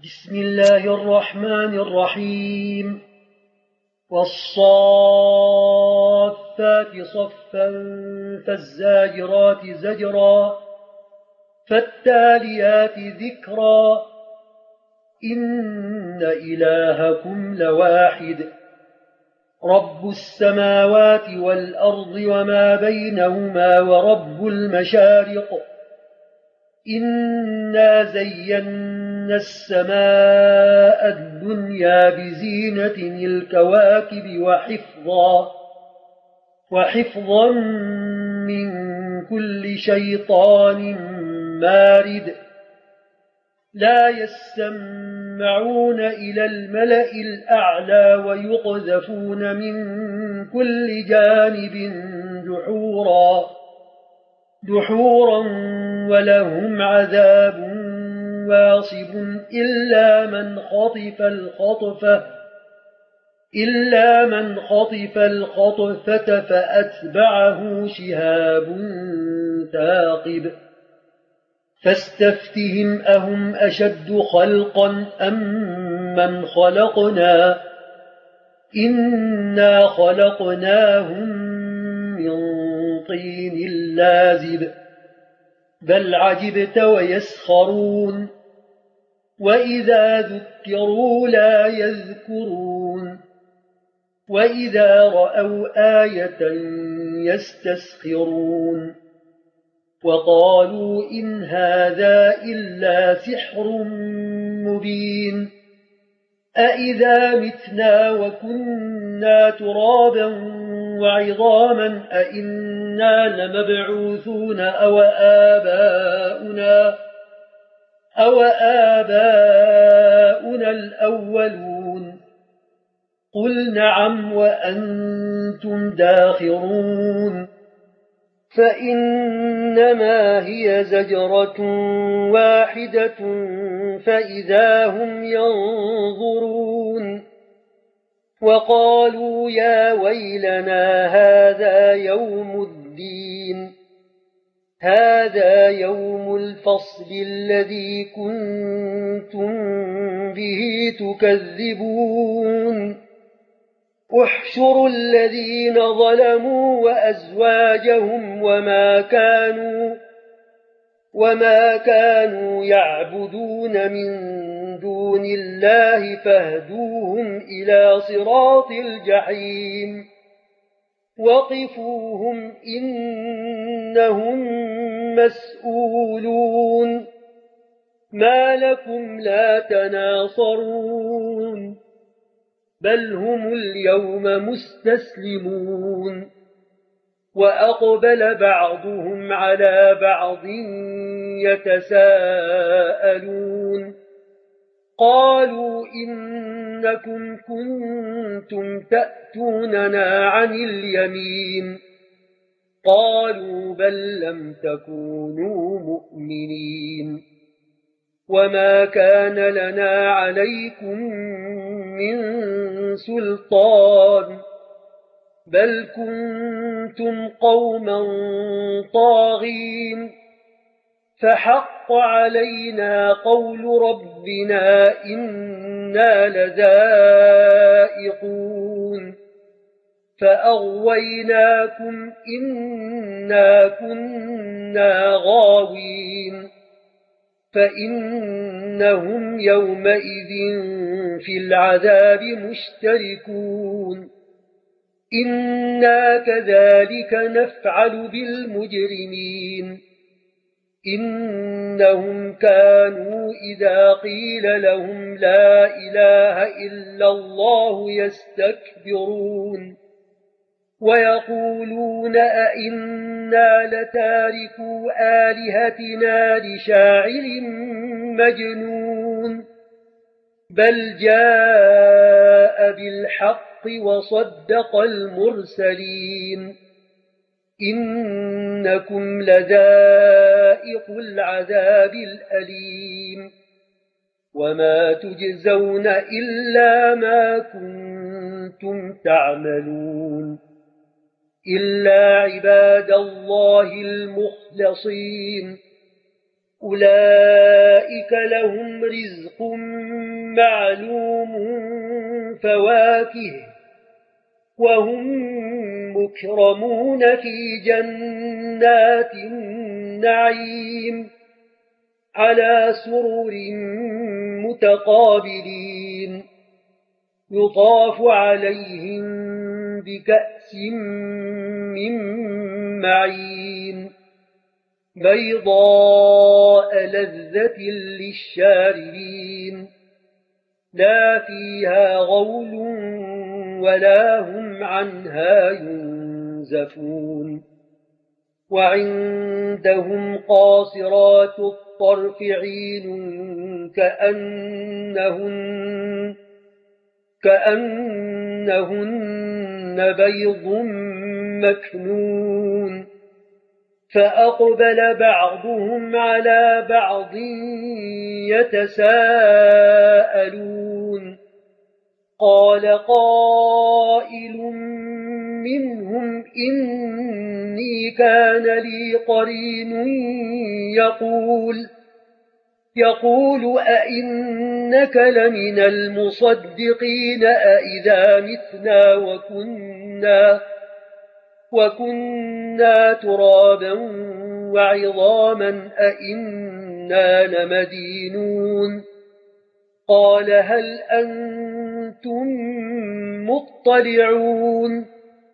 بسم الله الرحمن الرحيم والصافات صفا فالزاجرات زجرا فالتاليات ذكرا إن إلهكم لواحد رب السماوات والأرض وما بينهما ورب المشارق إنا زينا السماء الدنيا بزينة الكواكب وحفظا من كل شيطان مارد لا يسمعون إلى الملأ الأعلى ويقذفون من كل جانب دحورا ولهم عذاب واصب إلا من خطف الخطفة فأتبعه شهاب ثاقب فاستفتهم أهم أشد خلقا أم من خلقنا إنا خلقناهم من طين لازب بل عجبت ويسخرون وإذا ذكروا لا يذكرون وإذا رأوا آية يستسخرون وقالوا إن هذا إلا سحر مبين أإذا متنا وكنا ترابا وعظاما أإنا لمبعوثون أو آباؤنا الأولون قل نعم وأنتم داخرون فإنما هي زجرة واحدة فإذا هم ينظرون وقالوا يا ويلنا هذا يوم الدين هذا يوم الفصل الذي كنتم به تكذبون احشروا الذين ظلموا وأزواجهم وما كانوا يعبدون من دون الله فاهدوهم إلى صراط الجحيم وقفوهم إنهم مسؤولون ما لكم لا تناصرون بل هم اليوم مستسلمون وأقبل بعضهم على بعض يتساءلون قالوا إنكم كنتم تأتوننا عن اليمين قالوا بل لم تكونوا مؤمنين وما كان لنا عليكم من سلطان بل كنتم قوما طاغين فحق علينا قول ربنا إنا لذائقون فأغويناكم إنا كنا غاوين فإنهم يومئذ في العذاب مشتركون إنا كذلك نفعل بالمجرمين إنهم كانوا إذا قيل لهم لا إله إلا الله يستكبرون ويقولون أئنا لتاركو آلهتنا لشاعر مجنون بل جاء بالحق وصدق المرسلين إنكم لذائق العذاب الأليم وما تجزون إلا ما كنتم تعملون إلا عباد الله المخلصين أولئك لهم رزق معلوم فواكه وهم مكرمون في جنات النعيم على سرر متقابلين يطاف عليهم بكأس من معين بيضاء لذة للشاربين لا فيها غول ولا هم عنها ينزفون وعندهم قاصرات الطرف عين كأنهن بيض مكنون فأقبل بعضهم على بعض يتساءلون قال قائل منهم إني كان لي قرين يقول أئنك لمن المصدقين أئذا متنا وكنا ترابا وعظاما أئنا لمدينون قال هل أنتم مطلعون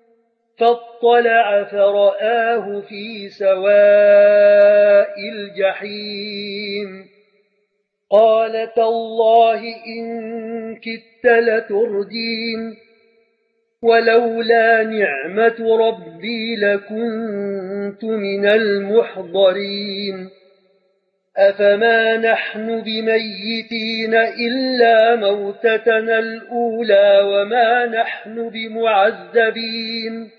فاطلع فرآه في سواء الجحيم قال تالله إن كدت لتردين ولولا نعمة ربي لكنت من المحضرين أفما نحن بميتين إلا موتتنا الأولى وما نحن بمعذبين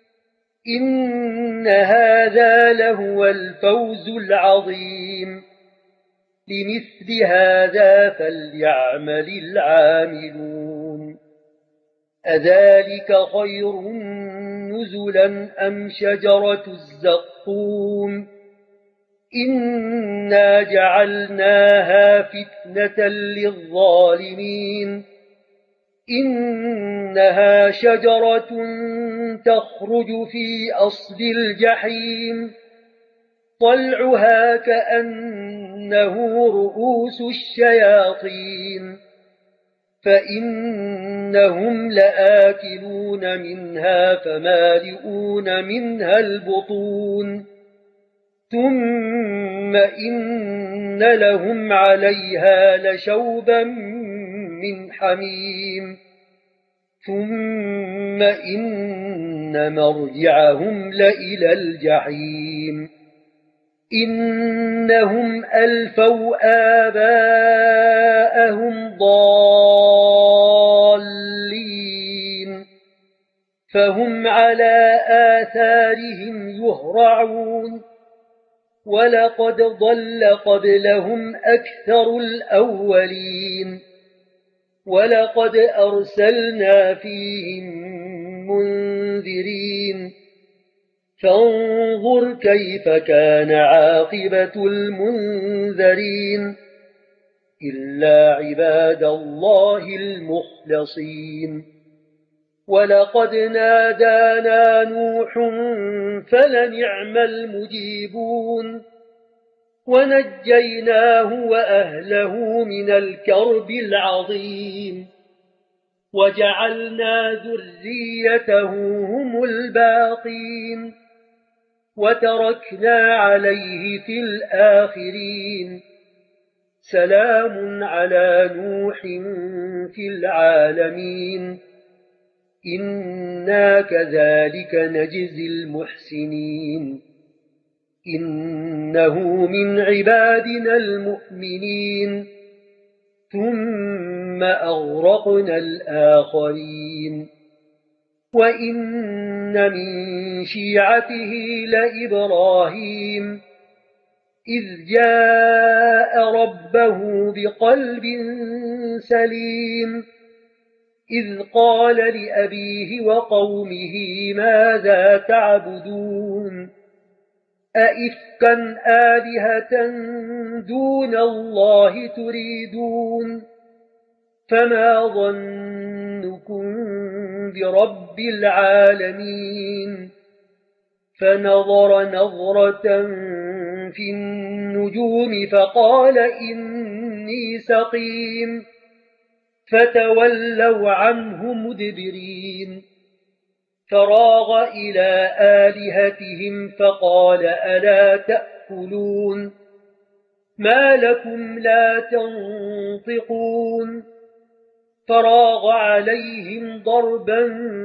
إن هذا لهو الفوز العظيم لمثل هذا فليعمل العاملون أذلك خير نزلا أم شجرة الزقوم إنا جعلناها فتنة للظالمين إنها شجرة تخرج في أصل الجحيم طلعها كأنه رؤوس الشياطين فإنهم لآكلون منها فمالئون منها البطون ثم إن لهم عليها لشوبا من حميم ثم إن مرجعهم لإلى الجحيم إنهم ألفوا آباءهم ضالين فهم على آثارهم يهرعون ولقد ضل قبلهم أكثر الأولين ولقد أرسلنا فيهم منذرين فانظر كيف كان عاقبة المنذرين إلا عباد الله المخلصين ولقد نادانا نوح فلنعم المجيبون ونجيناه وأهله من الكرب العظيم وجعلنا ذريته هم الباقين وتركنا عليه في الآخرين سلام على نوح في العالمين إنا كذلك نجزي المحسنين إنه من عبادنا المؤمنين ثم أغرقنا الآخرين وإن من شيعته لإبراهيم إذ جاء ربه بقلب سليم إذ قال لأبيه وقومه ماذا تعبدون أئفكا آلهة دون الله تريدون فما ظنكم برب العالمين فنظر نظرة في النجوم فقال إني سقيم فتولوا عنه مدبرين فراغ إلى آلهتهم فقال ألا تأكلون ما لكم لا تنطقون فراغ عليهم ضربا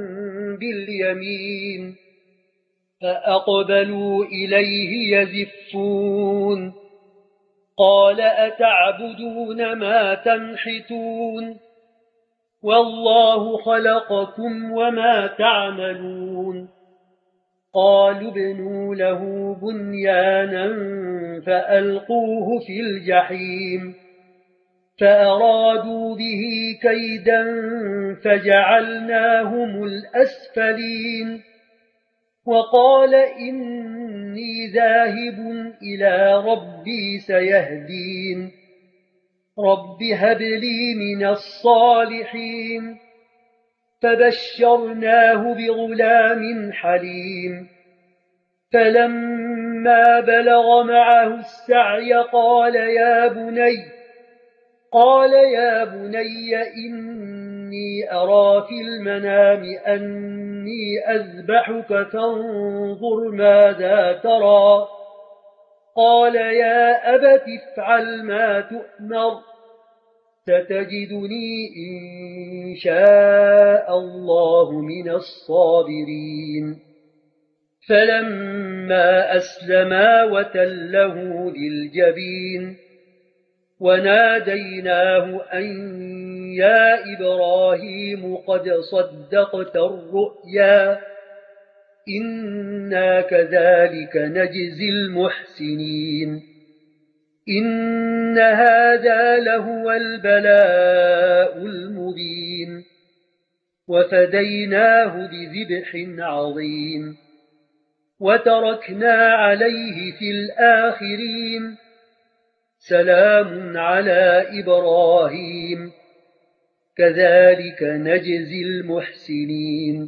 باليمين فأقبلوا إليه يزفون قال أتعبدون ما تنحتون والله خلقكم وما تعملون قالوا ابنوا له بنيانا فألقوه في الجحيم فأرادوا به كيدا فجعلناهم الأسفلين وقال إني ذاهب إلى ربي سيهدين رب هب لي من الصالحين فبشرناه بغلام حليم فلما بلغ معه السعي قال يا بني إني أرى في المنام أني أذبحك فانظر ماذا ترى قال يا أبت افعل ما تؤمر ستجدني إن شاء الله من الصابرين فلما أسلما وتله للجبين وناديناه أن يا إبراهيم قد صدقت الرؤيا إنا كذلك نجزي المحسنين إن هذا لهو البلاء المبين وفديناه بذبح عظيم وتركنا عليه في الآخرين سلام على إبراهيم كذلك نجزي المحسنين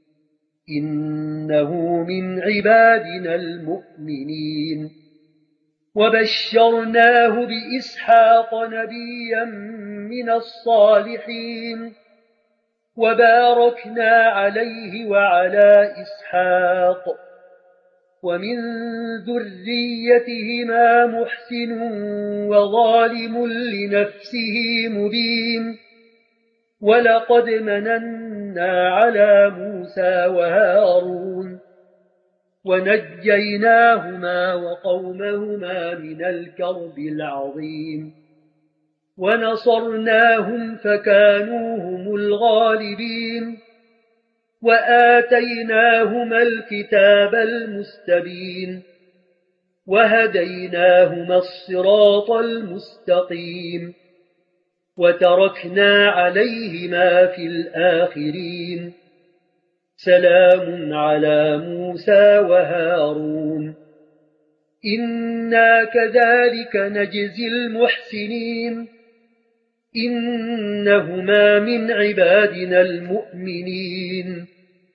إنه من عبادنا المؤمنين وبشرناه بإسحاق نبيا من الصالحين وباركنا عليه وعلى إسحاق ومن ذريتهما محسن وظالم لنفسه مبين ولقد مننا على موسى وهارون ونجيناهما وقومهما من الكرب العظيم ونصرناهم فكانوا هم الغالبين وآتيناهما الكتاب المستبين وهديناهما الصراط المستقيم وتركنا عليهما في الآخرين سلام على موسى وهارون إنا كذلك نجزي المحسنين إنهما من عبادنا المؤمنين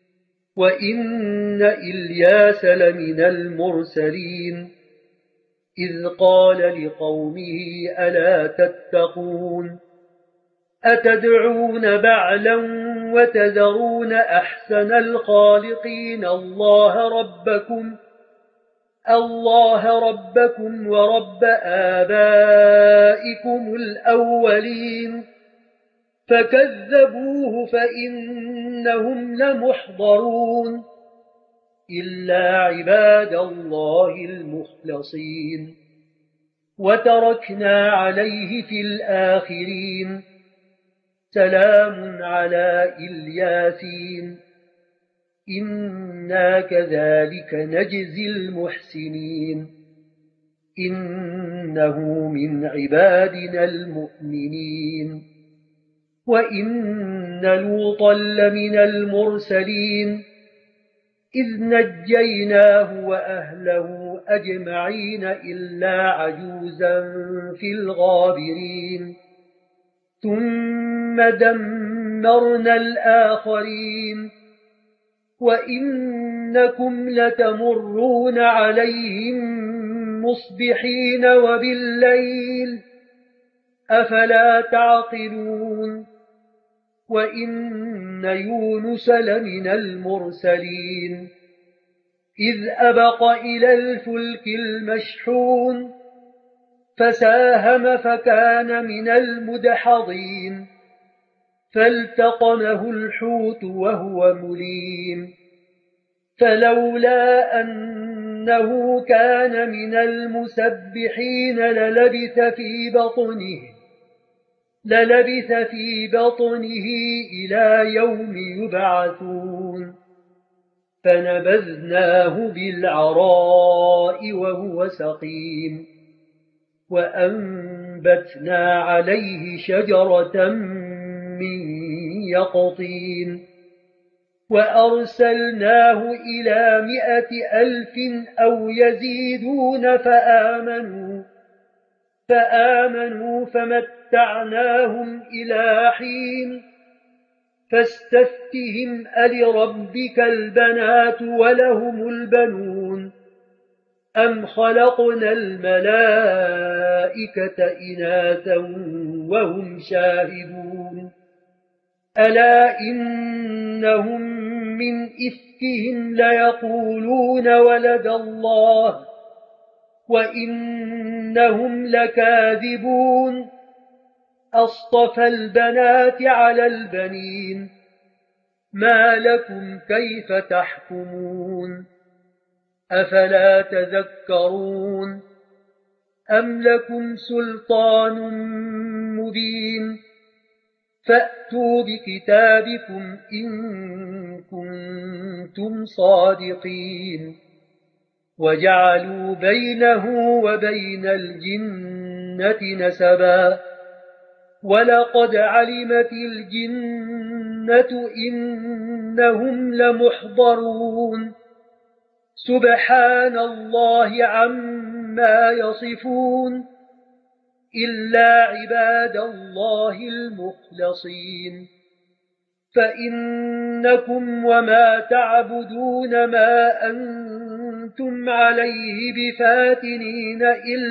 وإن إلياس لمن المرسلين إذ قال لقومه ألا تتقون أتدعون بعلا وتذرون أحسن الخالقين الله ربكم ورب آبائكم الأولين فكذبوه فإنهم لمحضرون إلا عباد الله المخلصين وتركنا عليه في الآخرين سلام على الياسين إنا كذلك نجزي المحسنين إنه من عبادنا المؤمنين وإن لوطا لمن المرسلين إذ نجيناه وأهله أجمعين إلا عجوزا في الغابرين ثم ثم دمرنا الآخرين وإنكم لتمرون عليهم مصبحين وبالليل أفلا تعقلون وإن يونس لمن المرسلين إذ أبق إلى الفلك المشحون فساهم فكان من المدحضين فالتقمه الحوت وهو مليم فلولا أنه كان من المسبحين للبث في بطنه إلى يوم يبعثون فنبذناه بالعراء وهو سقيم وأنبتنا عليه شجرة من يقطين وأرسلناه إلى 100,000 أو يزيدون فآمنوا فمتعناهم إلى حين فاستفتهم ألربك البنات ولهم البنون أم خلقنا الملائكة إناثا وهم شاهدون ألا إنهم من إفكهم ليقولون ولد الله وإنهم لكاذبون أصطفى البنات على البنين ما لكم كيف تحكمون أفلا تذكرون أم لكم سلطان مبين فأتوا بكتابكم إن كنتم صادقين وجعلوا بينه وبين الجنة نسبا ولقد علمت الجنة إنهم لمحضرون سبحان الله عما يصفون إلا عباد الله المخلصين فإنكم وما تعبدون ما أنتم عليه بفاتنين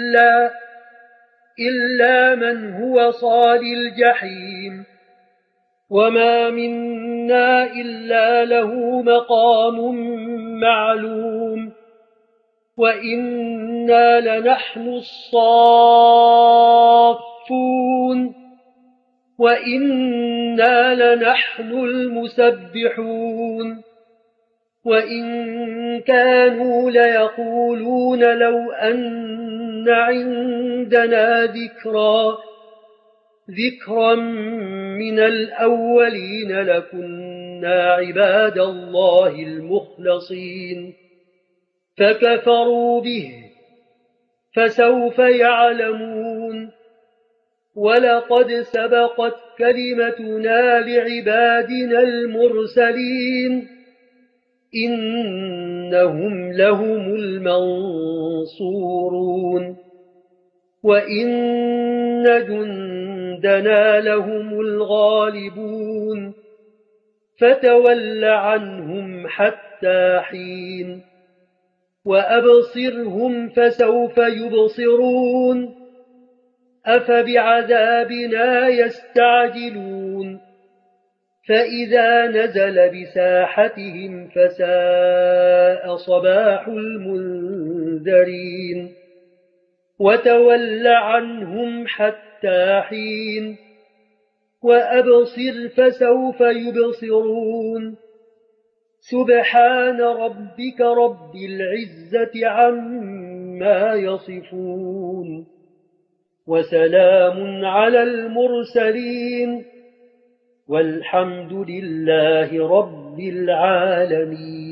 إلا من هو صال الجحيم وما منا إلا له مقام معلوم وإنا لنحن الصافون وإنا لنحن المسبحون وإن كانوا ليقولون لو أن عندنا ذكرا من الأولين لكنا عباد الله المخلصين فكفروا به فسوف يعلمون ولقد سبقت كلمتنا لعبادنا المرسلين إنهم لهم المنصورون وإن جندنا لهم الغالبون فتول عنهم حتى حين وأبصرهم فسوف يبصرون أفبعذابنا يستعجلون فإذا نزل بساحتهم فساء صباح المنذرين وتول عنهم حتى حين وأبصر فسوف يبصرون سبحان ربك رب العزة عما يصفون وسلام على المرسلين والحمد لله رب العالمين.